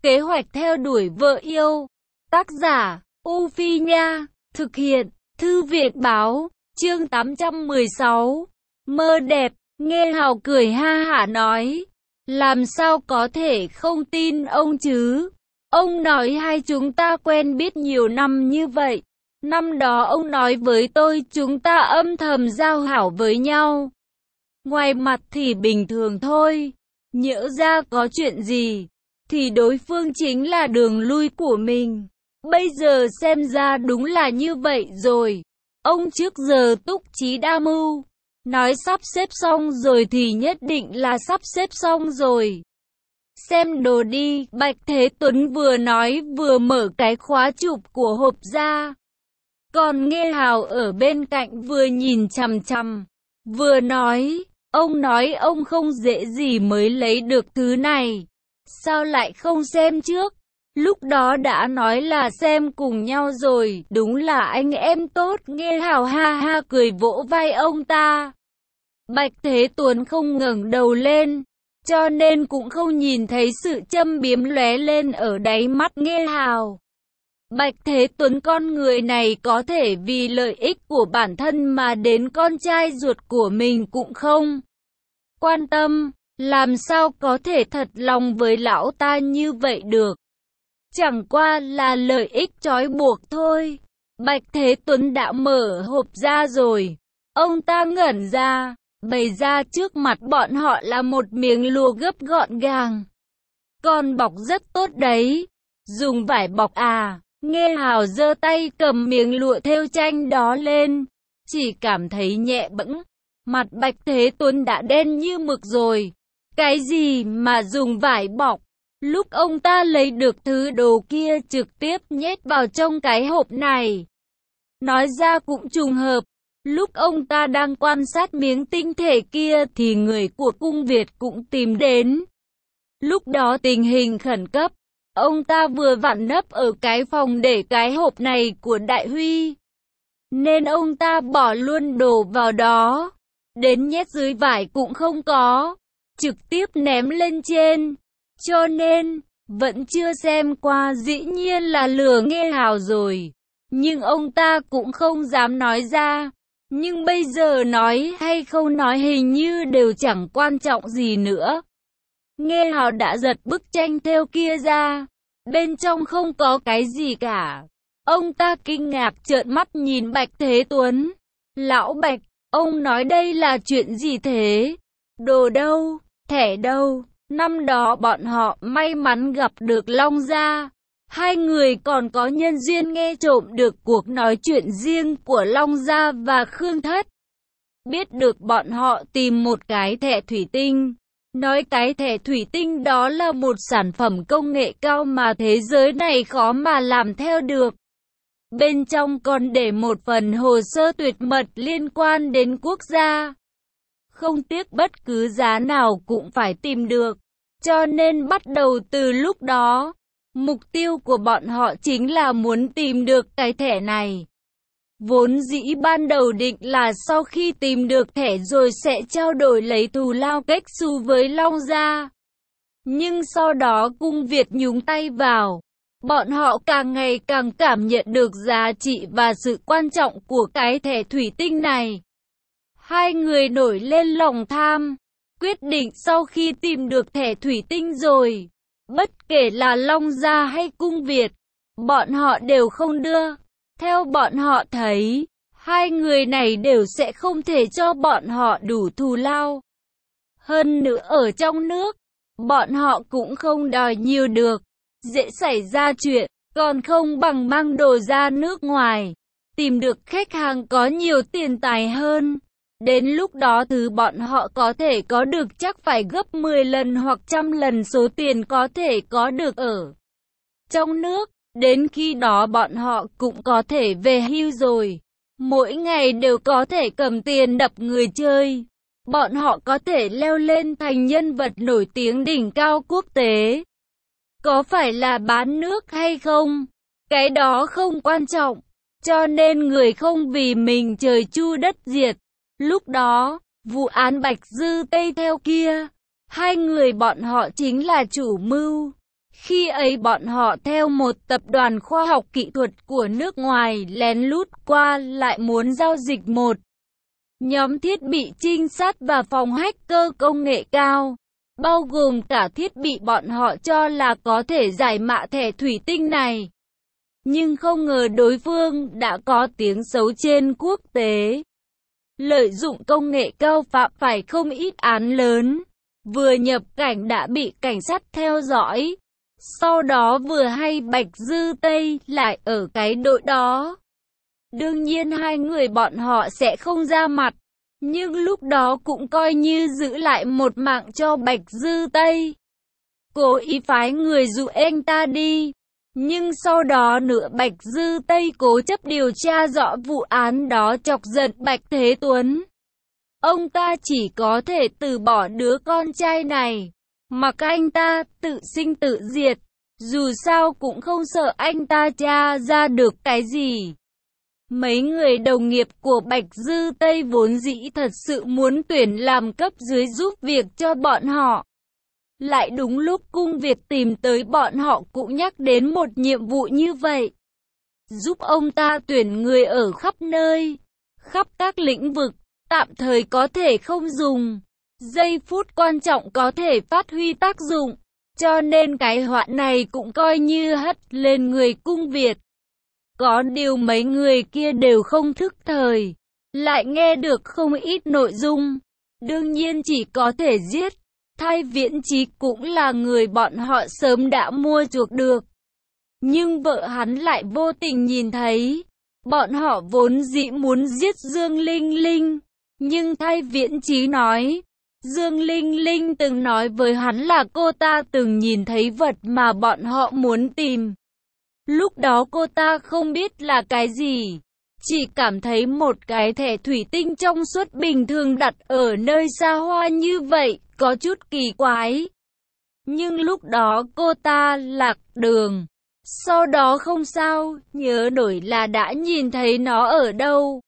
Kế hoạch theo đuổi vợ yêu. Tác giả, U Phi Nha. Thực hiện, Thư viện Báo. Chương 816. Mơ đẹp. Nghe Hào cười ha hả nói. Làm sao có thể không tin ông chứ? Ông nói hai chúng ta quen biết nhiều năm như vậy. Năm đó ông nói với tôi chúng ta âm thầm giao hảo với nhau. Ngoài mặt thì bình thường thôi. Nhỡ ra có chuyện gì, thì đối phương chính là đường lui của mình. Bây giờ xem ra đúng là như vậy rồi. Ông trước giờ túc trí đa mưu. Nói sắp xếp xong rồi thì nhất định là sắp xếp xong rồi. Xem đồ đi, Bạch Thế Tuấn vừa nói vừa mở cái khóa chụp của hộp ra. Còn Nghe Hào ở bên cạnh vừa nhìn chằm chằm, vừa nói, ông nói ông không dễ gì mới lấy được thứ này. Sao lại không xem trước? Lúc đó đã nói là xem cùng nhau rồi, đúng là anh em tốt. Nghe Hào ha ha cười vỗ vai ông ta. Bạch Thế Tuấn không ngẩng đầu lên, cho nên cũng không nhìn thấy sự châm biếm lóe lên ở đáy mắt Nghe Hào. Bạch Thế Tuấn con người này có thể vì lợi ích của bản thân mà đến con trai ruột của mình cũng không quan tâm, làm sao có thể thật lòng với lão ta như vậy được. Chẳng qua là lợi ích trói buộc thôi. Bạch Thế Tuấn đã mở hộp ra rồi. Ông ta ngẩn ra, bày ra trước mặt bọn họ là một miếng lụa gấp gọn gàng. Còn bọc rất tốt đấy. Dùng vải bọc à? Nghe Hào giơ tay cầm miếng lụa thêu tranh đó lên. Chỉ cảm thấy nhẹ bẫng. Mặt Bạch Thế Tuấn đã đen như mực rồi. Cái gì mà dùng vải bọc? Lúc ông ta lấy được thứ đồ kia trực tiếp nhét vào trong cái hộp này. Nói ra cũng trùng hợp. Lúc ông ta đang quan sát miếng tinh thể kia thì người của cung Việt cũng tìm đến. Lúc đó tình hình khẩn cấp. Ông ta vừa vặn nấp ở cái phòng để cái hộp này của Đại Huy. Nên ông ta bỏ luôn đồ vào đó. Đến nhét dưới vải cũng không có. Trực tiếp ném lên trên. Cho nên, vẫn chưa xem qua, dĩ nhiên là lừa Nghe Hào rồi. Nhưng ông ta cũng không dám nói ra. Nhưng bây giờ nói hay không nói hình như đều chẳng quan trọng gì nữa. Nghe Hào đã giật bức tranh thêu kia ra. Bên trong không có cái gì cả. Ông ta kinh ngạc trợn mắt nhìn Bạch Thế Tuấn. Lão Bạch, ông nói đây là chuyện gì thế? Đồ đâu? Thẻ đâu? Năm đó bọn họ may mắn gặp được Long Gia. Hai người còn có nhân duyên nghe trộm được cuộc nói chuyện riêng của Long Gia và Khương Thất. Biết được bọn họ tìm một cái thẻ thủy tinh. Nói cái thẻ thủy tinh đó là một sản phẩm công nghệ cao mà thế giới này khó mà làm theo được. Bên trong còn để một phần hồ sơ tuyệt mật liên quan đến quốc gia. Không tiếc bất cứ giá nào cũng phải tìm được. Cho nên bắt đầu từ lúc đó, mục tiêu của bọn họ chính là muốn tìm được cái thẻ này. Vốn dĩ ban đầu định là sau khi tìm được thẻ rồi sẽ trao đổi lấy thù lao cách xu với Long Gia. Nhưng sau đó cung Việt nhúng tay vào. Bọn họ càng ngày càng cảm nhận được giá trị và sự quan trọng của cái thẻ thủy tinh này. Hai người nổi lên lòng tham. Quyết định sau khi tìm được thẻ thủy tinh rồi, bất kể là Long Gia hay cung Việt, bọn họ đều không đưa. Theo bọn họ thấy, hai người này đều sẽ không thể cho bọn họ đủ thù lao. Hơn nữa ở trong nước, bọn họ cũng không đòi nhiều được. Dễ xảy ra chuyện, còn không bằng mang đồ ra nước ngoài. Tìm được khách hàng có nhiều tiền tài hơn. Đến lúc đó thứ bọn họ có thể có được chắc phải gấp 10 lần hoặc 100 lần số tiền có thể có được ở trong nước. Đến khi đó bọn họ cũng có thể về hưu rồi. Mỗi ngày đều có thể cầm tiền đập người chơi. Bọn họ có thể leo lên thành nhân vật nổi tiếng đỉnh cao quốc tế. Có phải là bán nước hay không? Cái đó không quan trọng. Cho nên người không vì mình trời chu đất diệt. Lúc đó, vụ án Bạch Dư Tây theo kia, hai người bọn họ chính là chủ mưu. Khi ấy bọn họ theo một tập đoàn khoa học kỹ thuật của nước ngoài lén lút qua lại muốn giao dịch một nhóm thiết bị trinh sát và phòng hacker công nghệ cao, bao gồm cả thiết bị bọn họ cho là có thể giải mã thẻ thủy tinh này. Nhưng không ngờ đối phương đã có tiếng xấu trên quốc tế. Lợi dụng công nghệ cao phạm phải không ít án lớn. Vừa nhập cảnh đã bị cảnh sát theo dõi. Sau đó vừa hay Bạch Dư Tây lại ở cái đội đó. Đương nhiên hai người bọn họ sẽ không ra mặt. Nhưng lúc đó cũng coi như giữ lại một mạng cho Bạch Dư Tây. Cố ý phái người dụ anh ta đi. Nhưng sau đó nữa Bạch Dư Tây cố chấp điều tra rõ vụ án đó chọc giận Bạch Thế Tuấn. Ông ta chỉ có thể từ bỏ đứa con trai này, mặc anh ta tự sinh tự diệt. Dù sao cũng không sợ anh ta tra ra được cái gì. Mấy người đồng nghiệp của Bạch Dư Tây vốn dĩ thật sự muốn tuyển làm cấp dưới giúp việc cho bọn họ. Lại đúng lúc cung Việt tìm tới bọn họ cũng nhắc đến một nhiệm vụ như vậy. Giúp ông ta tuyển người ở khắp nơi, khắp các lĩnh vực, tạm thời có thể không dùng. Giây phút quan trọng có thể phát huy tác dụng. Cho nên cái họa này cũng coi như hất lên người cung Việt. Có điều mấy người kia đều không thức thời, lại nghe được không ít nội dung. Đương nhiên chỉ có thể giết. Thay Viễn Chí cũng là người bọn họ sớm đã mua chuộc được. Nhưng vợ hắn lại vô tình nhìn thấy. Bọn họ vốn dĩ muốn giết Dương Linh Linh. Nhưng Thay Viễn Chí nói, Dương Linh Linh từng nói với hắn là cô ta từng nhìn thấy vật mà bọn họ muốn tìm. Lúc đó cô ta không biết là cái gì. Chỉ cảm thấy một cái thẻ thủy tinh trong suốt bình thường đặt ở nơi xa hoa như vậy, có chút kỳ quái. Nhưng lúc đó cô ta lạc đường. Sau đó không sao, nhớ nổi là đã nhìn thấy nó ở đâu.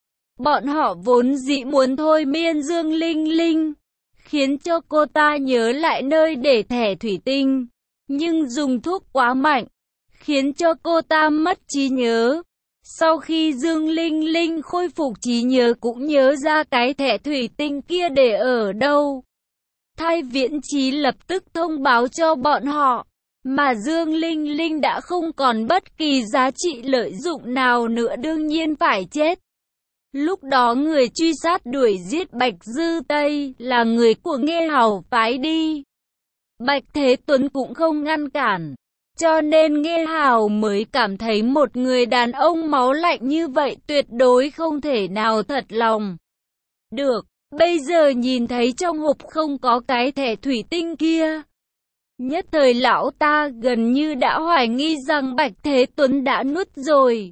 Bọn họ vốn dĩ muốn thôi miên Dương Linh Linh, khiến cho cô ta nhớ lại nơi để thẻ thủy tinh. Nhưng dùng thuốc quá mạnh, khiến cho cô ta mất trí nhớ. Sau khi Dương Linh Linh khôi phục trí nhớ cũng nhớ ra cái thẻ thủy tinh kia để ở đâu. Thay Viễn Chí lập tức thông báo cho bọn họ, mà Dương Linh Linh đã không còn bất kỳ giá trị lợi dụng nào nữa, đương nhiên phải chết. Lúc đó người truy sát đuổi giết Bạch Dư Tây là người của Nghê Hào phái đi. Bạch Thế Tuấn cũng không ngăn cản. Cho nên Nghê Hào mới cảm thấy một người đàn ông máu lạnh như vậy tuyệt đối không thể nào thật lòng được. Bây giờ nhìn thấy trong hộp không có cái thẻ thủy tinh kia. Nhất thời lão ta gần như đã hoài nghi rằng Bạch Thế Tuấn đã nuốt rồi.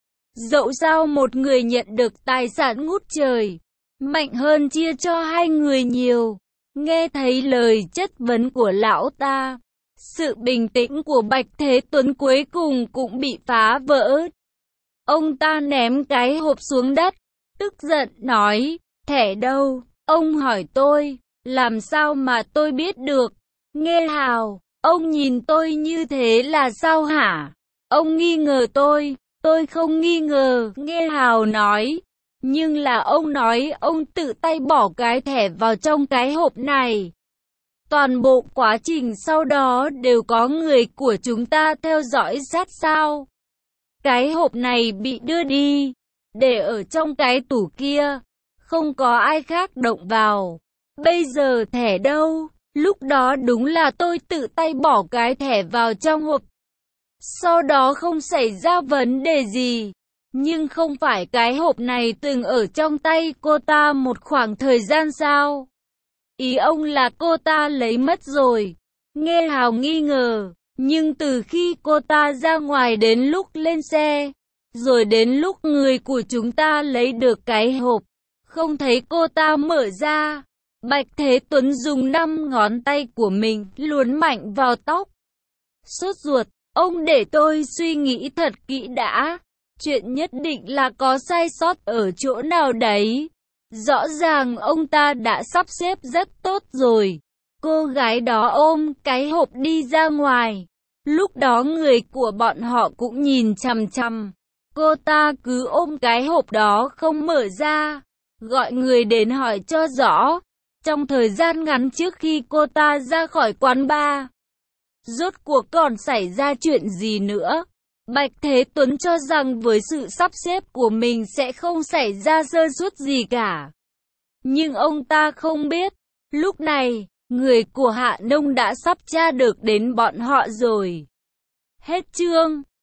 Dẫu sao một người nhận được tài sản ngút trời, mạnh hơn chia cho hai người nhiều. Nghe thấy lời chất vấn của lão ta, sự bình tĩnh của Bạch Thế Tuấn cuối cùng cũng bị phá vỡ. Ông ta ném cái hộp xuống đất, tức giận nói, thẻ đâu? Ông hỏi tôi, làm sao mà tôi biết được? Nghê Hào, ông nhìn tôi như thế là sao hả? Ông nghi ngờ tôi không nghi ngờ, Nghê Hào nói. Nhưng là ông nói ông tự tay bỏ cái thẻ vào trong cái hộp này. Toàn bộ quá trình sau đó đều có người của chúng ta theo dõi sát sao. Cái hộp này bị đưa đi, để ở trong cái tủ kia, không có ai khác động vào. Bây giờ thẻ đâu? Lúc đó đúng là tôi tự tay bỏ cái thẻ vào trong hộp. Sau đó không xảy ra vấn đề gì. Nhưng không phải cái hộp này từng ở trong tay cô ta một khoảng thời gian sao? Ý ông là cô ta lấy mất rồi. Nghê Hào nghi ngờ. Nhưng từ khi cô ta ra ngoài đến lúc lên xe, rồi đến lúc người của chúng ta lấy được cái hộp, không thấy cô ta mở ra. Bạch Thế Tuấn dùng 5 ngón tay của mình luồn mạnh vào tóc. Sốt ruột, ông để tôi suy nghĩ thật kỹ đã. Chuyện nhất định là có sai sót ở chỗ nào đấy. Rõ ràng ông ta đã sắp xếp rất tốt rồi. Cô gái đó ôm cái hộp đi ra ngoài. Lúc đó người của bọn họ cũng nhìn chằm chằm. Cô ta cứ ôm cái hộp đó không mở ra, gọi người đến hỏi cho rõ. Trong thời gian ngắn trước khi cô ta ra khỏi quán bar, rốt cuộc còn xảy ra chuyện gì nữa? Bạch Thế Tuấn cho rằng với sự sắp xếp của mình sẽ không xảy ra sơ suất gì cả. Nhưng ông ta không biết, lúc này, người của Hạ Nông đã sắp tra được đến bọn họ rồi. Hết chương.